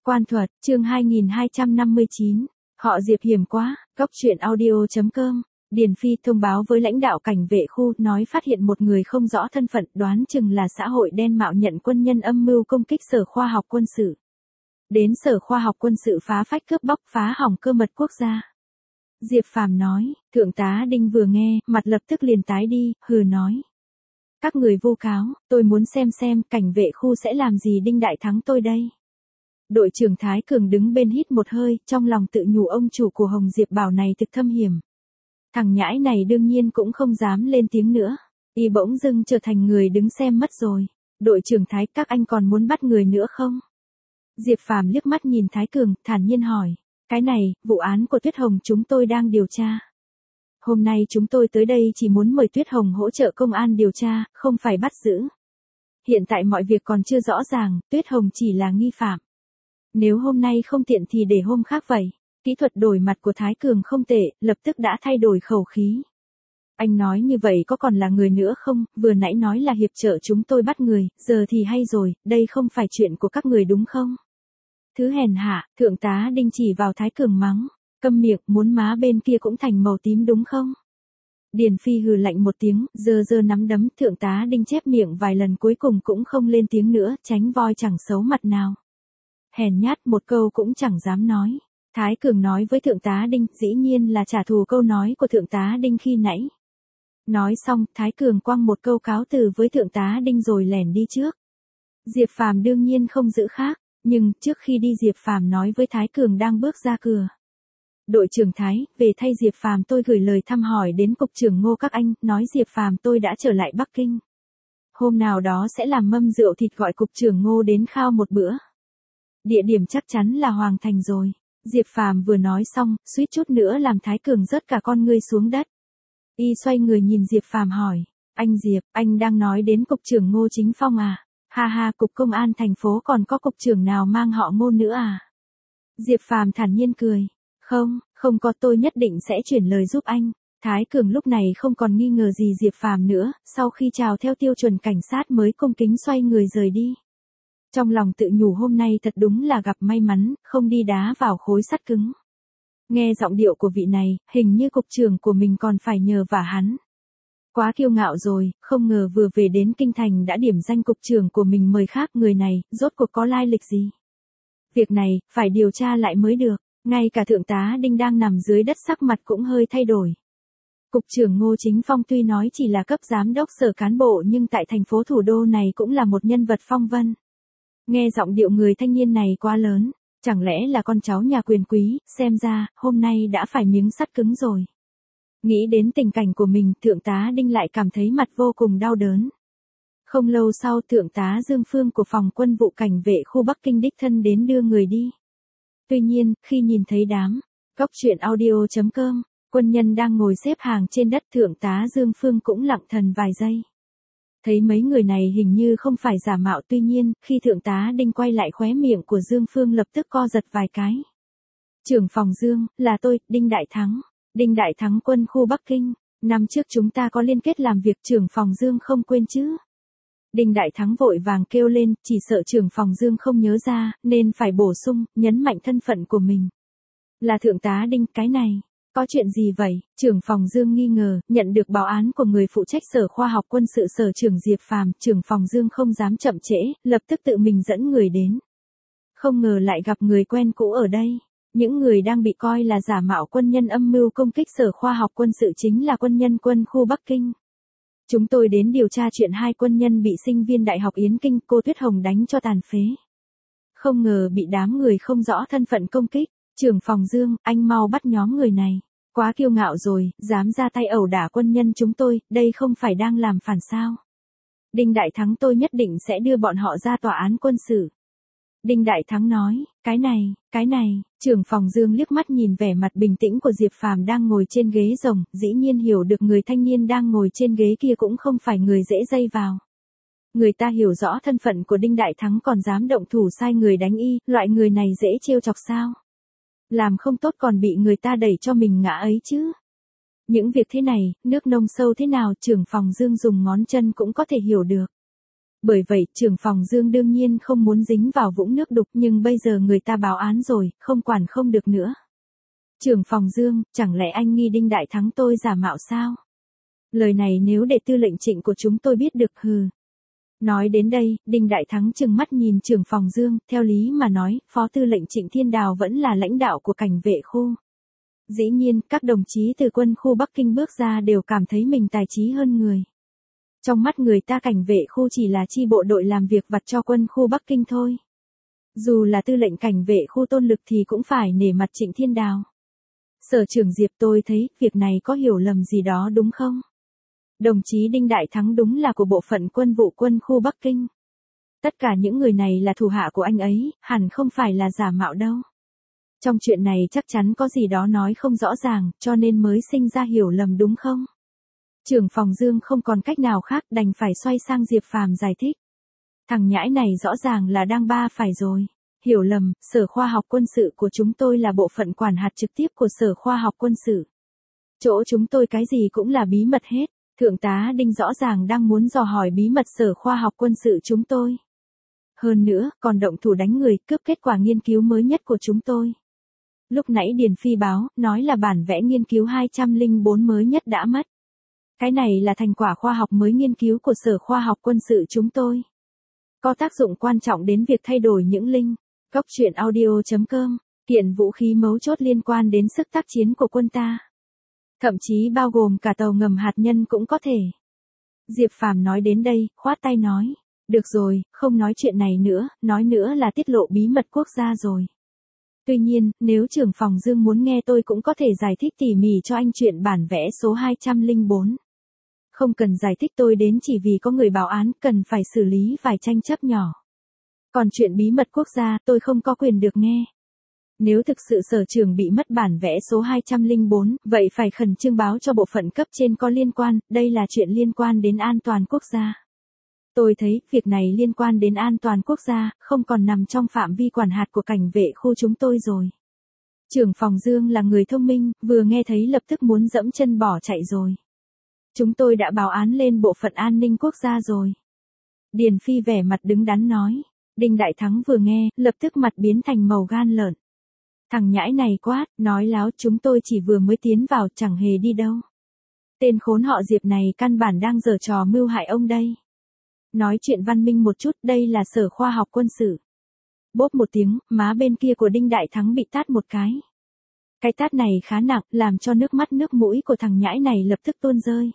Quan thuật, chương 2259. Họ Diệp hiểm quá. Cốc truyện audio.com. Điền Phi thông báo với lãnh đạo cảnh vệ khu, nói phát hiện một người không rõ thân phận, đoán chừng là xã hội đen mạo nhận quân nhân âm mưu công kích Sở Khoa học Quân sự. Đến Sở Khoa học Quân sự phá phách cướp bóc, phá hỏng cơ mật quốc gia. Diệp Phàm nói. Thượng tá Đinh vừa nghe, mặt lập tức liền tái đi, hừ nói. Các người vu cáo, tôi muốn xem cảnh vệ khu sẽ làm gì Đinh Đại Thắng tôi đây. Đội trưởng Thái Cường đứng bên hít một hơi, trong lòng tự nhủ ông chủ của Hồng Diệp Bảo này thực thâm hiểm. Thằng nhãi này đương nhiên cũng không dám lên tiếng nữa. Y bỗng dưng trở thành người đứng xem mất rồi. Đội trưởng Thái, các anh còn muốn bắt người nữa không? Diệp Phàm liếc mắt nhìn Thái Cường, thản nhiên hỏi. Cái này, vụ án của Tuyết Hồng chúng tôi đang điều tra. Hôm nay chúng tôi tới đây chỉ muốn mời Tuyết Hồng hỗ trợ công an điều tra, không phải bắt giữ. Hiện tại mọi việc còn chưa rõ ràng, Tuyết Hồng chỉ là nghi phạm. Nếu hôm nay không tiện thì để hôm khác vậy. Kỹ thuật đổi mặt của Thái Cường không tệ, lập tức đã thay đổi khẩu khí. Anh nói như vậy có còn là người nữa không, vừa nãy nói là hiệp trợ chúng tôi bắt người, giờ thì hay rồi, đây không phải chuyện của các người đúng không? Thứ hèn hạ, thượng tá Đinh chỉ vào Thái Cường mắng. Câm miệng, muốn má bên kia cũng thành màu tím đúng không? Điền Phi hừ lạnh một tiếng, giơ nắm đấm, thượng tá Đinh chép miệng vài lần cuối cùng cũng không lên tiếng nữa, tránh voi chẳng xấu mặt nào. Hèn nhát, một câu cũng chẳng dám nói. Thái Cường nói với thượng tá Đinh, dĩ nhiên là trả thù câu nói của thượng tá Đinh khi nãy. Nói xong, Thái Cường quăng một câu cáo từ với thượng tá Đinh rồi lẻn đi trước. Diệp Phàm đương nhiên không giữ khác, nhưng trước khi đi Diệp Phàm nói với Thái Cường đang bước ra cửa. Đội trưởng Thái, về thay Diệp Phàm tôi gửi lời thăm hỏi đến cục trưởng Ngô các anh, nói Diệp Phàm tôi đã trở lại Bắc Kinh. Hôm nào đó sẽ làm mâm rượu thịt gọi cục trưởng Ngô đến khao một bữa. Địa điểm chắc chắn là Hoàng Thành rồi. Diệp Phàm vừa nói xong, suýt chút nữa làm Thái Cường rớt cả con ngươi xuống đất. Y xoay người nhìn Diệp Phàm hỏi, anh Diệp, anh đang nói đến cục trưởng Ngô Chính Phong à? Ha ha, cục công an thành phố còn có cục trưởng nào mang họ Ngô nữa à? Diệp Phàm thản nhiên cười. Không có, tôi nhất định sẽ chuyển lời giúp anh. Thái Cường lúc này không còn nghi ngờ gì Diệp Phàm nữa, sau khi chào theo tiêu chuẩn cảnh sát mới cung kính xoay người rời đi. Trong lòng tự nhủ hôm nay thật đúng là gặp may mắn, không đi đá vào khối sắt cứng. Nghe giọng điệu của vị này, hình như cục trưởng của mình còn phải nhờ vả hắn. Quá kiêu ngạo rồi, không ngờ vừa về đến Kinh Thành đã điểm danh cục trưởng của mình mời khác, người này, rốt cuộc có lai lịch gì? Việc này, phải điều tra lại mới được. Ngay cả thượng tá Đinh đang nằm dưới đất sắc mặt cũng hơi thay đổi. Cục trưởng Ngô Chính Phong tuy nói chỉ là cấp giám đốc sở cán bộ nhưng tại thành phố thủ đô này cũng là một nhân vật phong vân. Nghe giọng điệu người thanh niên này quá lớn, chẳng lẽ là con cháu nhà quyền quý, xem ra, hôm nay đã phải miếng sắt cứng rồi. Nghĩ đến tình cảnh của mình, thượng tá Đinh lại cảm thấy mặt vô cùng đau đớn. Không lâu sau, thượng tá Dương Phương của phòng quân vụ cảnh vệ khu Bắc Kinh đích thân đến đưa người đi. Tuy nhiên, khi nhìn thấy đám cốc truyện audio.com, quân nhân đang ngồi xếp hàng trên đất, thượng tá Dương Phương cũng lặng thần vài giây. Thấy mấy người này hình như không phải giả mạo, tuy nhiên, khi thượng tá Đinh quay lại khóe miệng của Dương Phương lập tức co giật vài cái. Trưởng phòng Dương, là tôi, Đinh Đại Thắng. Đinh Đại Thắng quân khu Bắc Kinh. Năm trước chúng ta có liên kết làm việc, trưởng phòng Dương không quên chứ. Đinh Đại Thắng vội vàng kêu lên, chỉ sợ trưởng phòng Dương không nhớ ra, nên phải bổ sung, nhấn mạnh thân phận của mình. Là thượng tá Đinh, cái này, có chuyện gì vậy? Trưởng phòng Dương nghi ngờ, nhận được báo án của người phụ trách Sở Khoa học Quân sự Sở trưởng Diệp Phàm, trưởng phòng Dương không dám chậm trễ, lập tức tự mình dẫn người đến. Không ngờ lại gặp người quen cũ ở đây. Những người đang bị coi là giả mạo quân nhân âm mưu công kích Sở Khoa học Quân sự chính là quân nhân quân khu Bắc Kinh. Chúng tôi đến điều tra chuyện hai quân nhân bị sinh viên Đại học Yến Kinh cô Tuyết Hồng đánh cho tàn phế. Không ngờ bị đám người không rõ thân phận công kích. Trưởng phòng Dương, anh mau bắt nhóm người này. Quá kiêu ngạo rồi, dám ra tay ẩu đả quân nhân chúng tôi, đây không phải đang làm phản sao? Đinh Đại Thắng tôi nhất định sẽ đưa bọn họ ra tòa án quân sự. Đinh Đại Thắng nói, cái này, trưởng phòng Dương liếc mắt nhìn vẻ mặt bình tĩnh của Diệp Phàm đang ngồi trên ghế rồng, dĩ nhiên hiểu được người thanh niên đang ngồi trên ghế kia cũng không phải người dễ dây vào. Người ta hiểu rõ thân phận của Đinh Đại Thắng còn dám động thủ sai người đánh y, loại người này dễ trêu chọc sao? Làm không tốt còn bị người ta đẩy cho mình ngã ấy chứ. Những việc thế này, nước nông sâu thế nào trưởng phòng Dương dùng ngón chân cũng có thể hiểu được. Bởi vậy, trưởng phòng Dương đương nhiên không muốn dính vào vũng nước đục, nhưng bây giờ người ta báo án rồi, không quản không được nữa. Trưởng phòng Dương, chẳng lẽ anh nghi Đinh Đại Thắng tôi giả mạo sao? Lời này nếu để tư lệnh Trịnh của chúng tôi biết được, hừ. Nói đến đây, Đinh Đại Thắng trừng mắt nhìn trưởng phòng Dương, theo lý mà nói, phó tư lệnh Trịnh Thiên Đào vẫn là lãnh đạo của cảnh vệ khu. Dĩ nhiên, các đồng chí từ quân khu Bắc Kinh bước ra đều cảm thấy mình tài trí hơn người. Trong mắt người ta cảnh vệ khu chỉ là chi bộ đội làm việc vặt cho quân khu Bắc Kinh thôi. Dù là tư lệnh cảnh vệ khu Tôn Lực thì cũng phải nể mặt Trịnh Thiên Đào. Sở trưởng Diệp, tôi thấy, việc này có hiểu lầm gì đó đúng không? Đồng chí Đinh Đại Thắng đúng là của bộ phận quân vụ quân khu Bắc Kinh. Tất cả những người này là thủ hạ của anh ấy, hẳn không phải là giả mạo đâu. Trong chuyện này chắc chắn có gì đó nói không rõ ràng, cho nên mới sinh ra hiểu lầm đúng không? Trưởng phòng Dương không còn cách nào khác, đành phải xoay sang Diệp Phàm giải thích. Thằng nhãi này rõ ràng là đang ba phải rồi. Hiểu lầm, Sở Khoa học Quân sự của chúng tôi là bộ phận quản hạt trực tiếp của Sở Khoa học Quân sự. Chỗ chúng tôi cái gì cũng là bí mật hết. Thượng tá Đinh rõ ràng đang muốn dò hỏi bí mật Sở Khoa học Quân sự chúng tôi. Hơn nữa, còn động thủ đánh người, cướp kết quả nghiên cứu mới nhất của chúng tôi. Lúc nãy Điền Phi báo, nói là bản vẽ nghiên cứu 204 mới nhất đã mất. Cái này là thành quả khoa học mới nghiên cứu của Sở Khoa học Quân sự chúng tôi. Có tác dụng quan trọng đến việc thay đổi những link. Cóc truyện audio.com, kiện vũ khí mấu chốt liên quan đến sức tác chiến của quân ta. Thậm chí bao gồm cả tàu ngầm hạt nhân cũng có thể. Diệp Phàm nói đến đây, khoát tay nói. Được rồi, không nói chuyện này nữa, nói nữa là tiết lộ bí mật quốc gia rồi. Tuy nhiên, nếu trưởng phòng Dương muốn nghe tôi cũng có thể giải thích tỉ mỉ cho anh chuyện bản vẽ số 204. Không cần giải thích tôi đến chỉ vì có người báo án cần phải xử lý vài tranh chấp nhỏ. Còn chuyện bí mật quốc gia tôi không có quyền được nghe. Nếu thực sự sở trưởng bị mất bản vẽ số 204, vậy phải khẩn trương báo cho bộ phận cấp trên có liên quan, đây là chuyện liên quan đến an toàn quốc gia. Tôi thấy, việc này liên quan đến an toàn quốc gia, không còn nằm trong phạm vi quản hạt của cảnh vệ khu chúng tôi rồi. Trưởng phòng Dương là người thông minh, vừa nghe thấy lập tức muốn dẫm chân bỏ chạy rồi. Chúng tôi đã báo án lên bộ phận an ninh quốc gia rồi. Điền Phi vẻ mặt đứng đắn nói. Đinh Đại Thắng vừa nghe, lập tức mặt biến thành màu gan lợn. Thằng nhãi này quát, nói láo, chúng tôi chỉ vừa mới tiến vào, chẳng hề đi đâu. Tên khốn họ Diệp này căn bản đang giở trò mưu hại ông đây. Nói chuyện văn minh một chút, đây là Sở Khoa học Quân sự. Bốp một tiếng, má bên kia của Đinh Đại Thắng bị tát một cái. Cái tát này khá nặng, làm cho nước mắt nước mũi của thằng nhãi này lập tức tuôn rơi.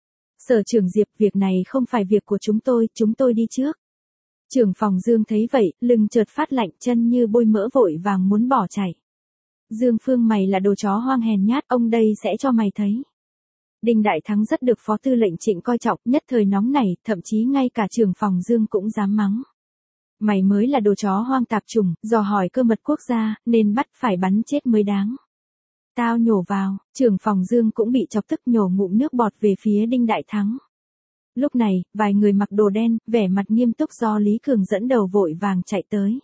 Sở trưởng Diệp, việc này không phải việc của chúng tôi đi trước. Trưởng phòng Dương thấy vậy, lưng chợt phát lạnh, chân như bôi mỡ vội vàng muốn bỏ chạy. Dương Phương, mày là đồ chó hoang hèn nhát, ông đây sẽ cho mày thấy. Đinh Đại Thắng rất được phó tư lệnh Trịnh coi trọng, nhất thời nóng nảy, thậm chí ngay cả trưởng phòng Dương cũng dám mắng. Mày mới là đồ chó hoang tạp chủng, dò hỏi cơ mật quốc gia, nên bắt phải bắn chết mới đáng. Tao nhổ vào, trưởng phòng Dương cũng bị chọc tức nhổ ngụm nước bọt về phía Đinh Đại Thắng. Lúc này, vài người mặc đồ đen, vẻ mặt nghiêm túc do Lý Cường dẫn đầu vội vàng chạy tới.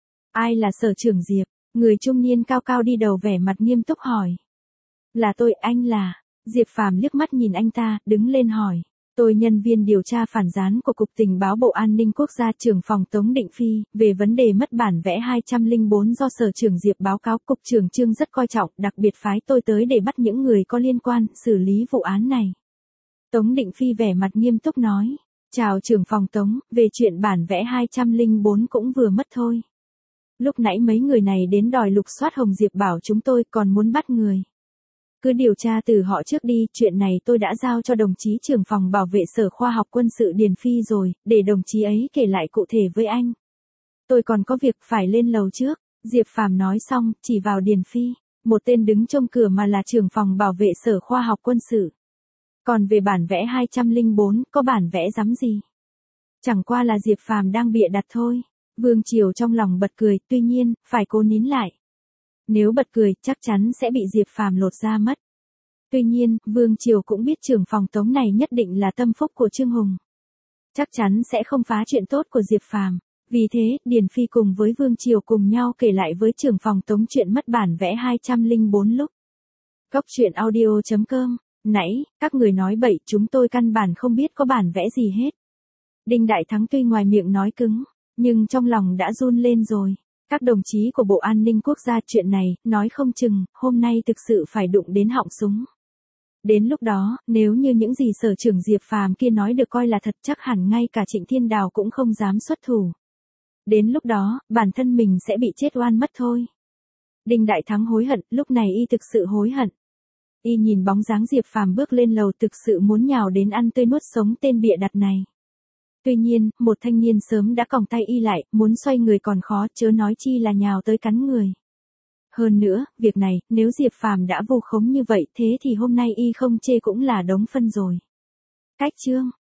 Ai là sở trưởng Diệp? Người trung niên cao cao đi đầu vẻ mặt nghiêm túc hỏi. Là tôi, anh là. Diệp Phàm liếc mắt nhìn anh ta, đứng lên hỏi. Tôi nhân viên điều tra phản gián của Cục Tình báo Bộ An ninh Quốc gia, trưởng phòng Tống Định Phi, về vấn đề mất bản vẽ 204 do sở trưởng Diệp báo cáo. Cục trưởng Trương rất coi trọng, đặc biệt phái tôi tới để bắt những người có liên quan, xử lý vụ án này. Tống Định Phi vẻ mặt nghiêm túc nói. Chào trưởng phòng Tống, về chuyện bản vẽ 204 cũng vừa mất thôi. Lúc nãy mấy người này đến đòi lục soát Hồng Diệp bảo chúng tôi còn muốn bắt người. Cứ điều tra từ họ trước đi, chuyện này tôi đã giao cho đồng chí trưởng phòng bảo vệ Sở Khoa học Quân sự Điền Phi rồi, để đồng chí ấy kể lại cụ thể với anh. Tôi còn có việc phải lên lầu trước, Diệp Phàm nói xong, chỉ vào Điền Phi, một tên đứng trong cửa mà là trưởng phòng bảo vệ Sở Khoa học Quân sự. Còn về bản vẽ 204, có bản vẽ rắm gì? Chẳng qua là Diệp Phàm đang bịa đặt thôi. Vương Triều trong lòng bật cười, tuy nhiên, phải cố nín lại. Nếu bật cười, chắc chắn sẽ bị Diệp Phàm lột da mất. Tuy nhiên, Vương Triều cũng biết trưởng phòng Tống này nhất định là tâm phúc của Trương Hùng. Chắc chắn sẽ không phá chuyện tốt của Diệp Phàm. Vì thế, Điền Phi cùng với Vương Triều cùng nhau kể lại với trưởng phòng Tống chuyện mất bản vẽ 204 lúc. Cóc truyện audio.com. Nãy, các người nói bậy, chúng tôi căn bản không biết có bản vẽ gì hết. Đinh Đại Thắng tuy ngoài miệng nói cứng, nhưng trong lòng đã run lên rồi. Các đồng chí của Bộ An ninh Quốc gia chuyện này, nói không chừng, hôm nay thực sự phải đụng đến họng súng. Đến lúc đó, nếu như những gì Sở trưởng Diệp Phàm kia nói được coi là thật chắc hẳn ngay cả Trịnh Thiên Đào cũng không dám xuất thủ. Đến lúc đó, bản thân mình sẽ bị chết oan mất thôi. Đinh Đại Thắng hối hận, lúc này y thực sự hối hận. Y nhìn bóng dáng Diệp Phàm bước lên lầu thực sự muốn nhào đến ăn tươi nuốt sống tên bịa đặt này. Tuy nhiên, một thanh niên sớm đã còng tay y lại, muốn xoay người còn khó, chớ nói chi là nhào tới cắn người. Hơn nữa, việc này, nếu Diệp Phàm đã vu khống như vậy thế thì hôm nay y không chê cũng là đống phân rồi. Cách chương